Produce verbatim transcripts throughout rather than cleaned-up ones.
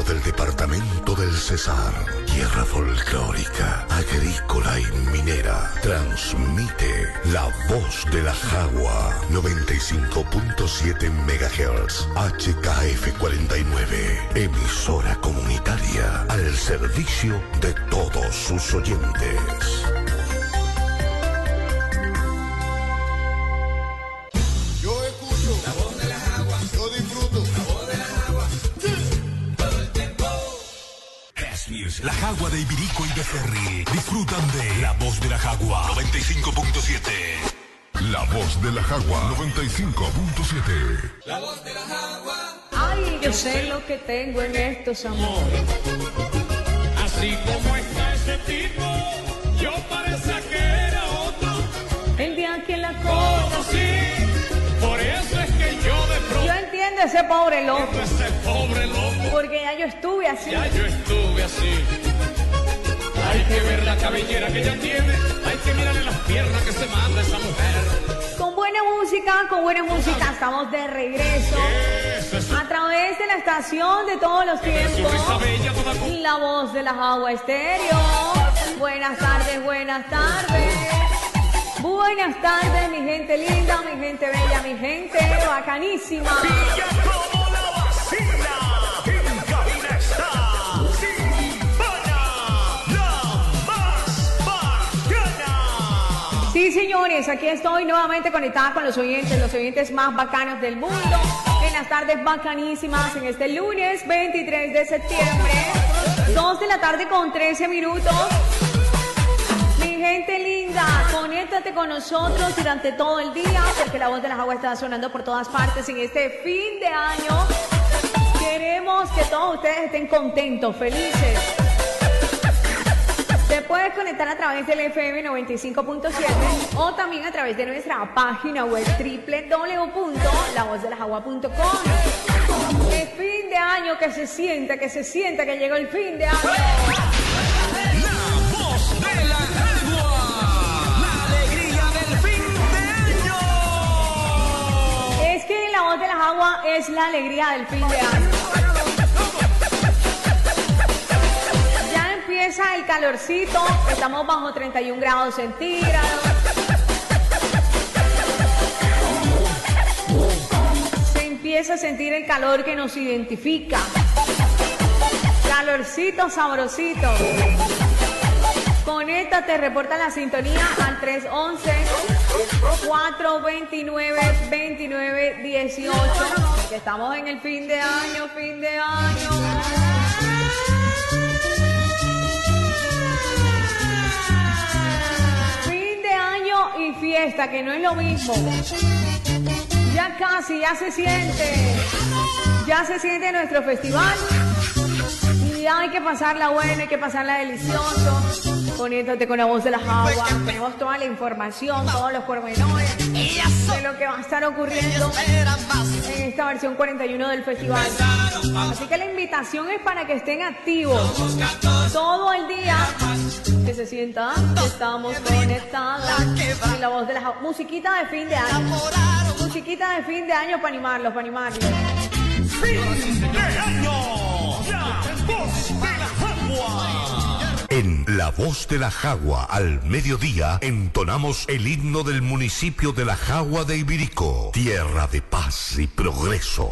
del departamento del Cesar, tierra folclórica, agrícola y minera, transmite la voz de la Jagua, noventa y cinco punto siete megahertz, H K F cuarenta y nueve, emisora comunitaria al servicio de todos sus oyentes. La Jagua de Ibirico y Becerril disfrutan de La Voz de la Jagua noventa y cinco punto siete. La Voz de la Jagua noventa y cinco punto siete. La Voz de la Jagua. Ay, yo sé lo que tengo en estos amores. Así como está ese tipo, yo parecía que era otro. El día que la conocí, por eso es que yo de pronto. Yo entiendo ese pobre loco. Ese pobre loco. Porque ya yo estuve así. Ya yo estuve así. Hay que ver la cabellera que ella tiene. Hay que mirarle las piernas que se manda esa mujer. Con buena música, con buena música, estamos de regreso. A través de la estación de todos los tiempos. La Voz de la Jagua Estéreo. Buenas tardes, buenas tardes. Buenas tardes, mi gente linda, mi gente bella, mi gente bacanísima. Sí, señores, aquí estoy nuevamente conectada con los oyentes, los oyentes más bacanos del mundo, en las tardes bacanísimas, en este lunes veintitrés de septiembre, dos de la tarde con trece minutos. Mi gente linda, conéctate con nosotros durante todo el día, porque la Voz de la Jagua está sonando por todas partes en este fin de año. Queremos que todos ustedes estén contentos, felices. Te puedes conectar a través del F M noventa y cinco punto siete o también a través de nuestra página web doble u doble u doble u punto la voz de la jagua punto com. El fin de año, que se sienta, que se sienta que llegó el fin de año. La Voz de la Jagua, la alegría del fin de año. Es que la Voz de la Jagua es la alegría del fin de año. Empieza el calorcito, estamos bajo treinta y un grados centígrados. Se empieza a sentir el calor que nos identifica. Calorcito sabrosito. Conéctate, reporta la sintonía al tres once, cuatro veintinueve, veintinueve dieciocho. Que estamos en el fin de año, fin de año. Y fiesta, que no es lo mismo. Ya casi, ya se siente. Ya se siente nuestro festival. Y hay que pasarla buena, hay que pasarla delicioso. Conéctate con la Voz de la Jagua. Tenemos toda la información, todos los pormenores de lo que va a estar ocurriendo en esta versión cuarenta y uno del festival. Así que la invitación es para que estén activos todo el día. Que se sienta que estamos conectados. Y la Voz de la Jagua. Musiquita de fin de año. Musiquita de fin de año para animarlos, para animarlos. Fin de año. La Voz de la Jagua. En La Voz de la Jagua, al mediodía, entonamos el himno del municipio de La Jagua de Ibirico, tierra de paz y progreso.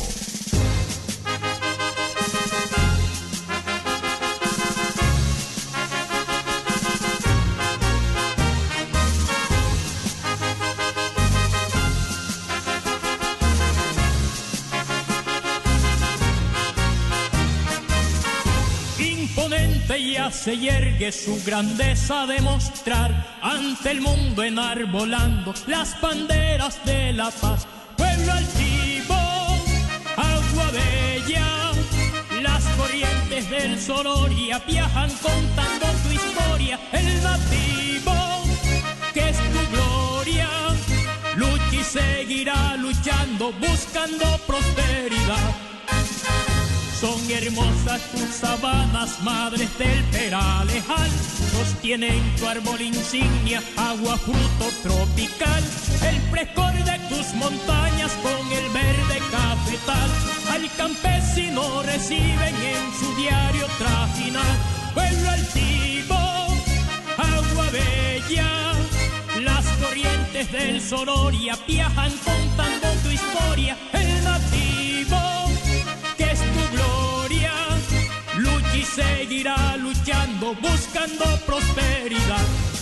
Ya se yergue su grandeza a demostrar ante el mundo enarbolando las banderas de la paz. Pueblo altivo, agua bella, las corrientes del Sonoria viajan contando tu historia. El nativo, que es tu gloria, lucha y seguirá luchando, buscando prosperidad. Son hermosas tus sabanas, madres del Peralejal, sostienen tu árbol insignia, agua, fruto tropical, el frescor de tus montañas con el verde cafetal. al campesino reciben en su diario trajinar. Pueblo altivo, agua bella, las corrientes del Sororia viajan contando tu historia. El nativo, que es tu gloria, lucha y seguirá luchando, buscando prosperidad.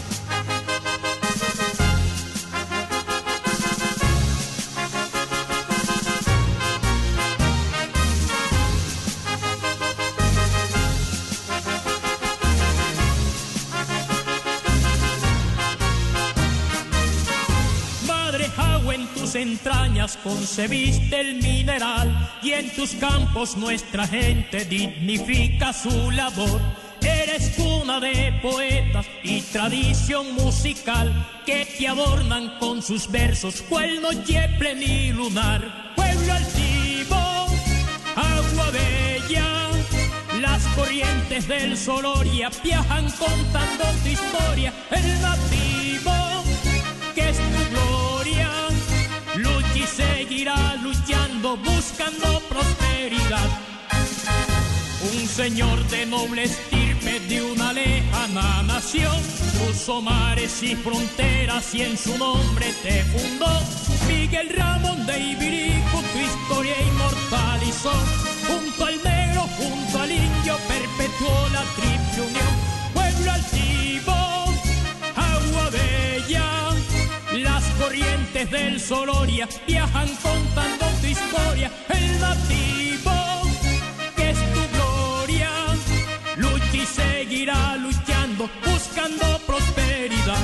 Entrañas concebiste el mineral y en tus campos nuestra gente dignifica su labor. Eres cuna de poetas y tradición musical que te adornan con sus versos cual noche plenilunar. Pueblo altivo, agua bella, las corrientes del Sororia viajan contando tu historia. El nativo, que es tu gloria, lucha y seguirá luchando, buscando prosperidad. Un señor de noble estirpe de una lejana nación cruzó mares y fronteras y en su nombre te fundó. Miguel Ramón de Ibirico tu historia inmortalizó. Junto al negro, junto al indio perpetuó la triple unión. Pueblo altivo, agua bella, las corrientes del Sororia viajan contando tu historia. El nativo, que es tu gloria, lucha y seguirá luchando, buscando prosperidad.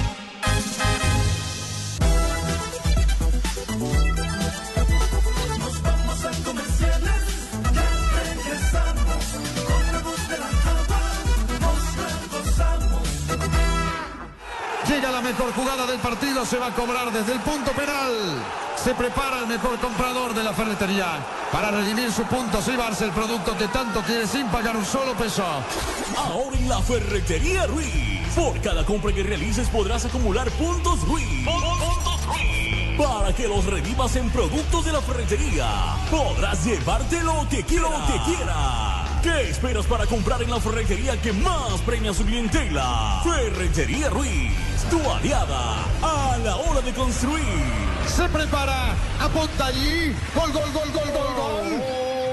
Nos vamos a comerciales, ya regresamos. Con la voz de la agua, nos regozamos. Llega la mejor jugada del partido, se va a cobrar desde el punto penal. Se prepara el mejor comprador de la ferretería para redimir sus puntos y llevarse el producto que tanto quiere sin pagar un solo peso. Ahora en la Ferretería Ruiz, por cada compra que realices podrás acumular puntos Ruiz. Puntos Ruiz. Para que los revivas en productos de la ferretería, podrás llevarte lo que quieras. Lo que quieras. ¿Qué esperas para comprar en la ferretería que más premia a su clientela? Ferretería Ruiz, tu aliada a la hora de construir. Se prepara, apunta allí. Gol, gol, gol, gol, gol, gol.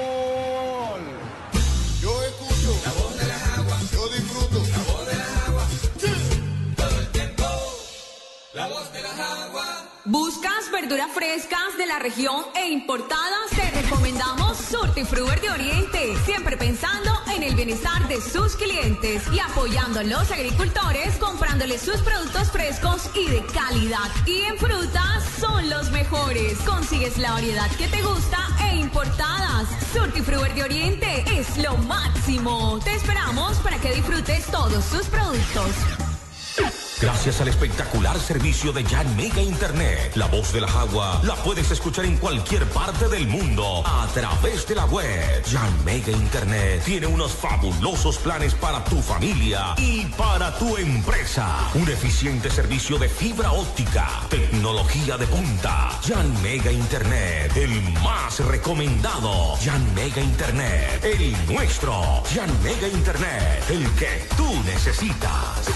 Yo escucho la voz de las aguas. Yo disfruto la voz de las aguas. Todo el tiempo, la voz de las aguas. ¿Buscas verduras frescas de la región e importadas? Te recomendamos Surtifruver de Oriente, siempre pensando en el bienestar de sus clientes y apoyando a los agricultores, comprándoles sus productos frescos y de calidad. Y en frutas son los mejores. Consigues la variedad que te gusta e importadas. Surtifruver de Oriente es lo máximo. Te esperamos para que disfrutes todos sus productos. Gracias al espectacular servicio de Jan Mega Internet, la voz de la Jagua la puedes escuchar en cualquier parte del mundo a través de la web. Jan Mega Internet tiene unos fabulosos planes para tu familia y para tu empresa. Un eficiente servicio de fibra óptica, tecnología de punta. Jan Mega Internet, el más recomendado. Jan Mega Internet, el nuestro. Jan Mega Internet, el que tú necesitas.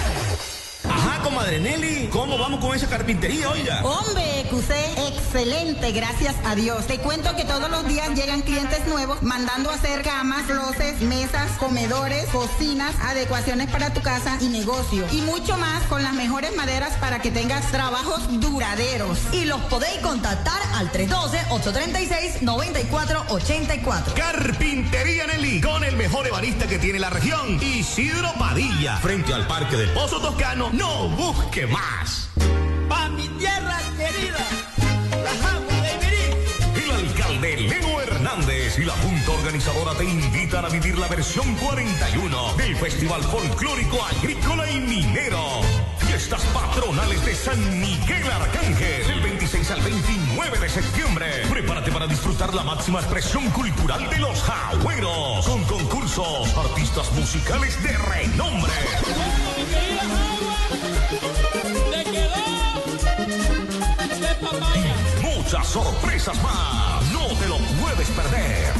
Ajá, comadre Nelly, ¿cómo vamos con esa carpintería, oiga? Hombre, Q C, excelente, gracias a Dios. Te cuento que todos los días llegan clientes nuevos mandando a hacer camas, closets, mesas, comedores, cocinas, adecuaciones para tu casa y negocio. Y mucho más con las mejores maderas para que tengas trabajos duraderos. Y los podéis contactar al tres uno dos, ocho tres seis, nueve cuatro ocho cuatro. Carpintería Nelly, con el mejor ebanista que tiene la región, Isidro Padilla, frente al Parque del Pozo Toscano. No busque más. Pa' mi tierra querida, la Jagua de Ibirico. El alcalde Leo Hernández y la Junta Organizadora te invitan a vivir la versión cuarenta y uno del Festival Folclórico Agrícola y Minero. Fiestas patronales de San Miguel Arcángel, del veintiséis al veintinueve de septiembre. Prepárate para disfrutar la máxima expresión cultural de los jagüeros, con concursos, artistas musicales de renombre. ¡Te quedó! ¡De papaya! muchas sorpresas más. No te lo puedes perder.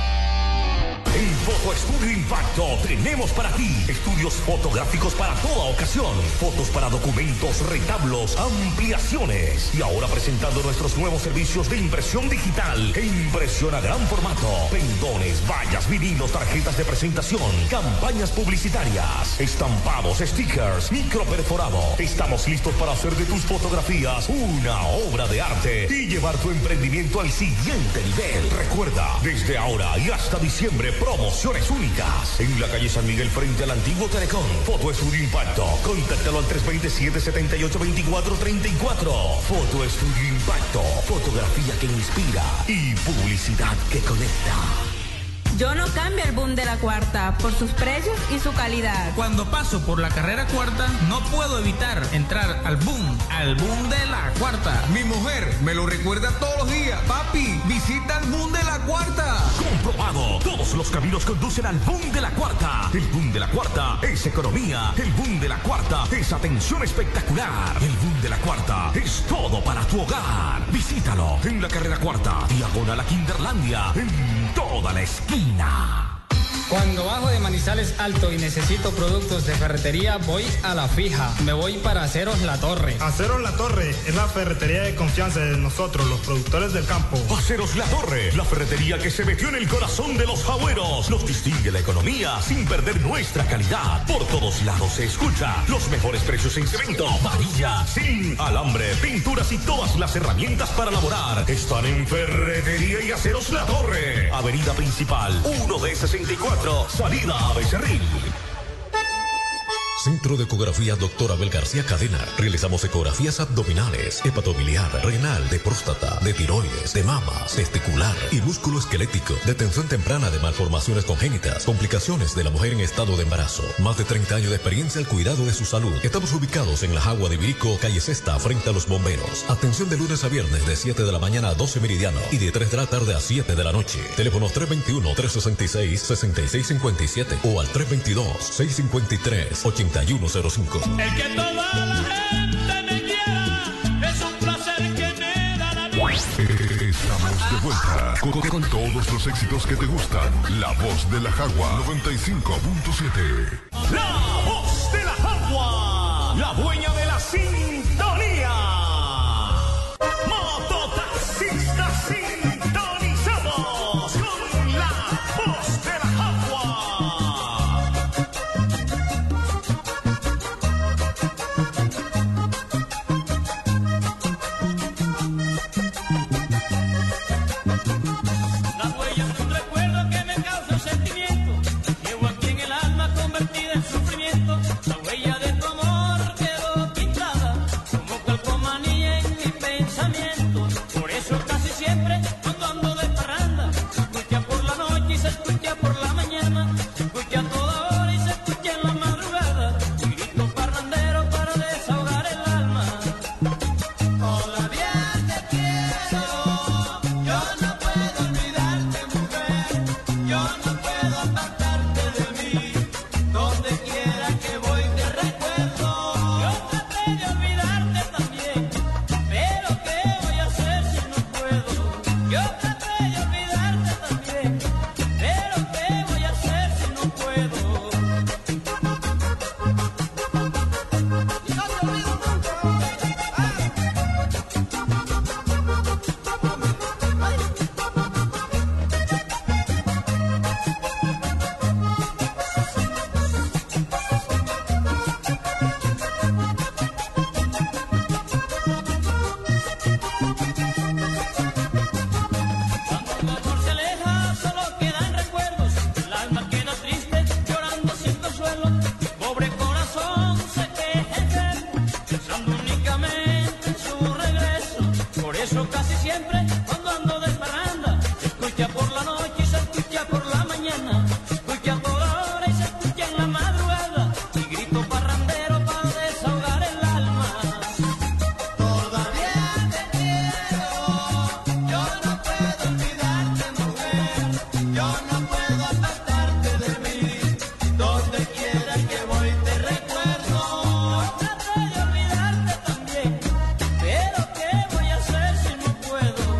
En Foto Estudio Impacto tenemos para ti estudios fotográficos para toda ocasión, fotos para documentos, retablos, ampliaciones y ahora presentando nuestros nuevos servicios de impresión digital e impresión a gran formato, pendones, vallas, vinilos, tarjetas de presentación, campañas publicitarias, estampados, stickers, microperforado. Estamos listos para hacer de tus fotografías una obra de arte y llevar tu emprendimiento al siguiente nivel. Recuerda, desde ahora y hasta diciembre, promociones únicas. En la calle San Miguel frente al antiguo Telecom. Foto Estudio Impacto. Contáctalo al tres dos siete, siete ocho, dos cuatro tres cuatro. Foto Estudio Impacto. Fotografía que inspira y publicidad que conecta. Yo no cambio el boom de la cuarta por sus precios y su calidad. Cuando paso por la carrera cuarta, no puedo evitar entrar al boom, al boom de la cuarta. Mi mujer me lo recuerda todos los días. Papi, visita el boom de la cuarta. Comprobado, todos los caminos conducen al boom de la cuarta. El boom de la cuarta es economía. El boom de la cuarta es atención espectacular. El boom de la cuarta es todo para tu hogar. Visítalo en la carrera cuarta, diagonal a Kinderlandia, en toda la esquina. Cuando bajo de Manizales Alto y necesito productos de ferretería, voy a La Fija. Me voy para Aceros La Torre. Aceros La Torre es la ferretería de confianza de nosotros, los productores del campo. Aceros La Torre, la ferretería que se metió en el corazón de los jagüeros. Nos distingue la economía sin perder nuestra calidad. Por todos lados se escucha los mejores precios en cemento, varilla, zinc, alambre, pinturas y todas las herramientas para laborar. Están en Ferretería y Aceros La Torre. Avenida Principal, uno de sesenta y cuatro. Salida a Becerril. Centro de Ecografía Doctor Abel García Cadena. Realizamos ecografías abdominales, hepatobiliar, renal, de próstata, de tiroides, de mamas, testicular y músculo esquelético. Detención temprana de malformaciones congénitas, complicaciones de la mujer en estado de embarazo. Más de treinta años de experiencia al cuidado de su salud. Estamos ubicados en La Jagua de Virico, calle Sexta, frente a los bomberos. Atención de lunes a viernes de siete de la mañana a doce meridiano y de tres de la tarde a siete de la noche. Teléfonos tres dos uno, tres seis seis, seis seis cinco siete o al tres dos dos, seis cinco tres, ocho uno cero cinco. El que toda la gente me quiera es un placer que me da la vida. Estamos de vuelta con, con todos los éxitos que te gustan. La voz de la Jagua noventa y cinco punto siete. La voz de la Jagua, la dueña de la sintonía. Mototaxistas sintonizados con la voz de la Jagua. La huella de tu amor quedó pintada como calcomanía en mis pensamientos. Por eso casi siempre cuando ando de parranda se escucha por la noche y se escucha por la mañana, se escucha a toda hora y se escucha en la madrugada. Un grito parrandero para desahogar el alma. Todavía te quiero, yo no puedo olvidarte, mujer, yo no puedo apartarte de mí. Donde quiera que voy te recuerdo. Yo traté de olvidarte también, pero ¿qué voy a hacer si no puedo? Yo traté de olvidarte también, pero ¿qué voy a hacer si no puedo? Y no te olvido nunca. Cuando el amor se aleja, solo quedan recuerdos. El alma queda triste, llorando sin consuelo. Pobre corazón se queja enfermo, pensando únicamente en su regreso. Por eso casi siempre, cuando ando de parranda, se escucha por la noche y se escucha por la mañana, se escucha a toda hora y se escucha en la madrugada. Y grito parrandero para desahogar el alma. Todavía te quiero, yo no puedo olvidarte, mujer, yo no puedo apartarte de mí. Donde quiera que voy te recuerdo. Traté de olvidarte también, pero ¿qué voy a hacer si no puedo?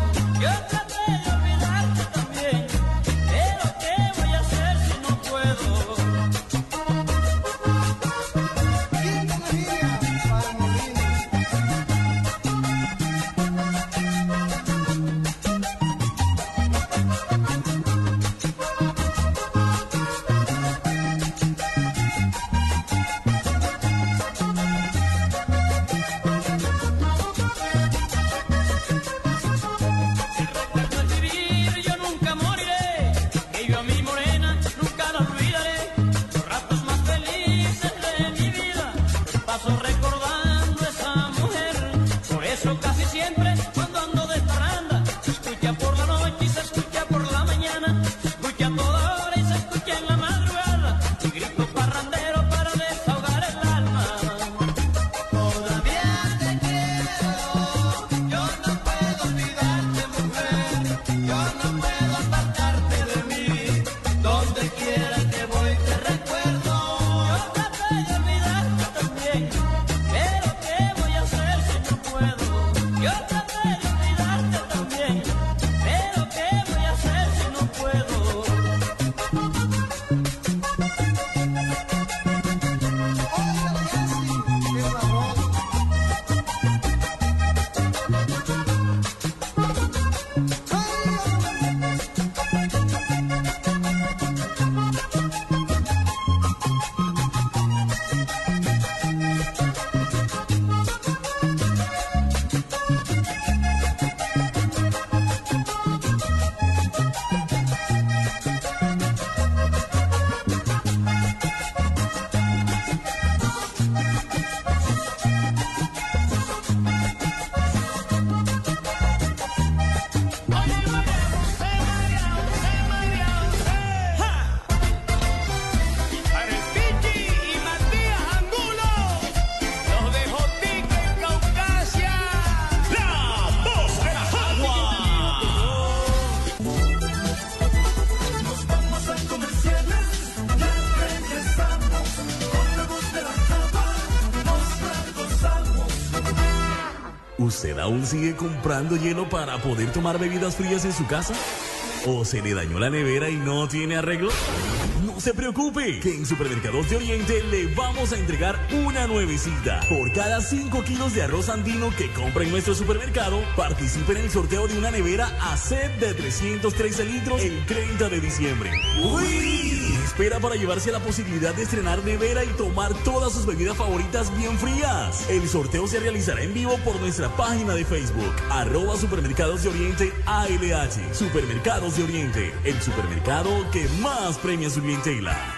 ¿Usted aún sigue comprando hielo para poder tomar bebidas frías en su casa? ¿O se le dañó la nevera y no tiene arreglo? No se preocupe, que en Supermercados de Oriente le vamos a entregar una nuevecita. Por cada cinco kilos de arroz andino que compra en nuestro supermercado, participe en el sorteo de una nevera A C E P de trescientos trece litros el treinta de diciembre. ¡Uy! Espera para llevarse la posibilidad de estrenar nevera y tomar todas sus bebidas favoritas bien frías. El sorteo se realizará en vivo por nuestra página de Facebook, arroba Supermercados de Oriente A L H. Supermercados de Oriente, el supermercado que más premia su clientela.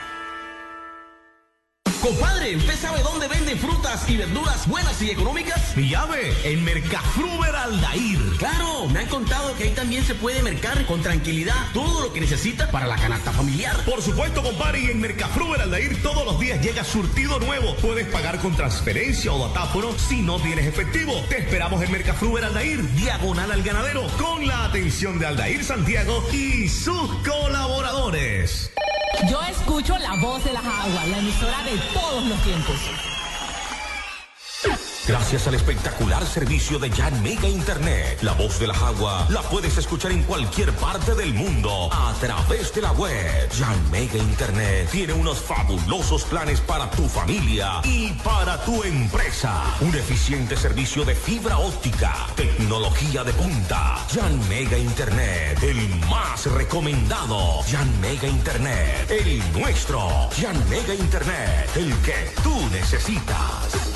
Compadre, ¿usted sabe dónde venden frutas y verduras buenas y económicas? Llave, en Mercafruber Aldair. Claro, me han contado que ahí también se puede mercar con tranquilidad todo lo que necesita para la canasta familiar. Por supuesto, compadre, y en Mercafruber Aldair todos los días llega surtido nuevo. Puedes pagar con transferencia o datáfono si no tienes efectivo. Te esperamos en Mercafruber Aldair, diagonal al ganadero, con la atención de Aldair Santiago y sus colaboradores. Yo escucho la voz de las aguas, la emisora de todos los tiempos. Gracias al espectacular servicio de Jan Mega Internet, la voz de la Jagua la puedes escuchar en cualquier parte del mundo a través de la web. Jan Mega Internet tiene unos fabulosos planes para tu familia y para tu empresa. Un eficiente servicio de fibra óptica, tecnología de punta. Jan Mega Internet, el más recomendado. Jan Mega Internet, el nuestro. Jan Mega Internet, el que tú necesitas.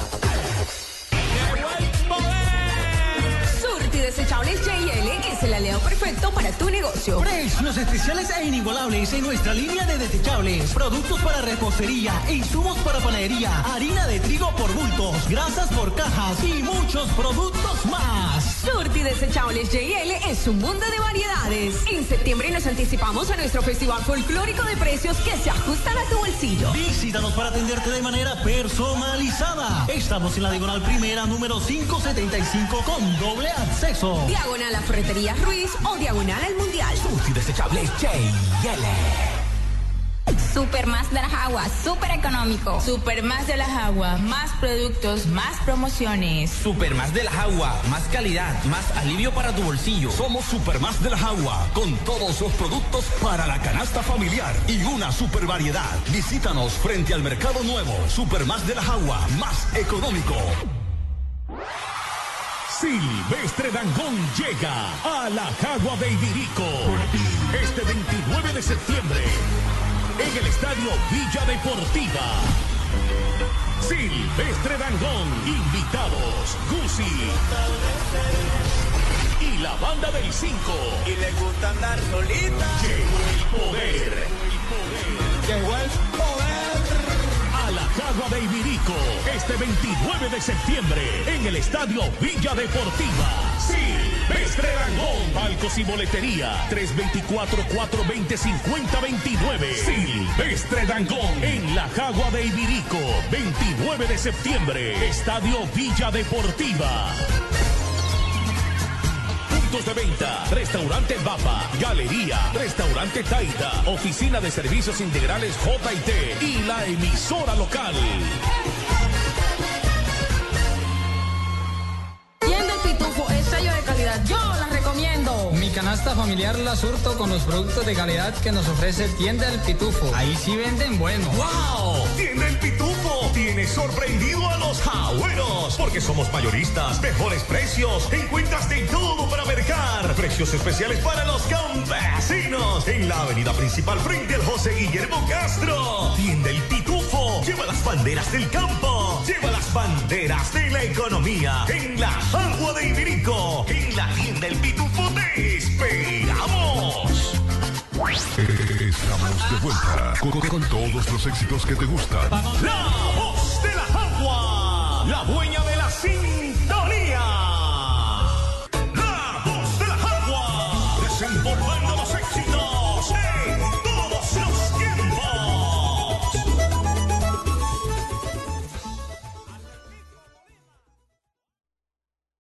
Desechables J L es el aliado perfecto para tu negocio. Precios especiales e inigualables en nuestra línea de desechables. Productos para repostería, insumos para panadería, harina de trigo por bultos, grasas por cajas y muchos productos más. Surti Desechables J L es un mundo de variedades. En septiembre nos anticipamos a nuestro festival folclórico de precios que se ajustan a tu bolsillo. Visítanos para atenderte de manera personalizada. Estamos en la diagonal primera número quinientos setenta y cinco con doble acceso. Diagonal a Ferretería Ruiz o diagonal al Mundial. Surti Desechables J L. Super más de la Jagua, super económico. Super más de la Jagua, más productos, más promociones. Super más de la Jagua, más calidad, más alivio para tu bolsillo. Somos Super más de la Jagua, con todos los productos para la canasta familiar y una super variedad. Visítanos frente al Mercado Nuevo. Super más de la Jagua, más económico. Silvestre Dangond llega a la Jagua de Ibirico este veintinueve de septiembre en el Estadio Villa Deportiva. Silvestre Dangond, invitados Gucci y la banda del cinco. Y le gusta andar solita. Llegó el poder. Llegó el poder. A la Jagua de Ibirico, este veintinueve de septiembre, en el Estadio Villa Deportiva. Silvestre Dangond, palcos y boletería, tres dos cuatro, cuatro dos cero, cinco cero dos nueve. Silvestre Dangond, en la Jagua de Ibirico, veintinueve de septiembre, Estadio Villa Deportiva. De venta, Restaurante Bapa, Galería, Restaurante Taita, Oficina de Servicios Integrales J y T y la emisora local. Tienda El Pitufo es sello de calidad, yo la recomiendo. Mi canasta familiar la surto con los productos de calidad que nos ofrece Tienda El Pitufo. Ahí sí venden bueno. ¡Wow! Tienda El Pitufo tiene sorprendido a los jagüeros, porque somos mayoristas, mejores precios, encuentras de todo para mercar, precios especiales para los campesinos, en la avenida principal frente al José Guillermo Castro. Tienda El Pitufo, lleva las banderas del campo, lleva las banderas de la economía, en la Jagua de Ibirico, en la Tienda El Pitufo te esperamos. Estamos de vuelta con, con todos los éxitos que te gustan. La voz de la Jagua, la dueña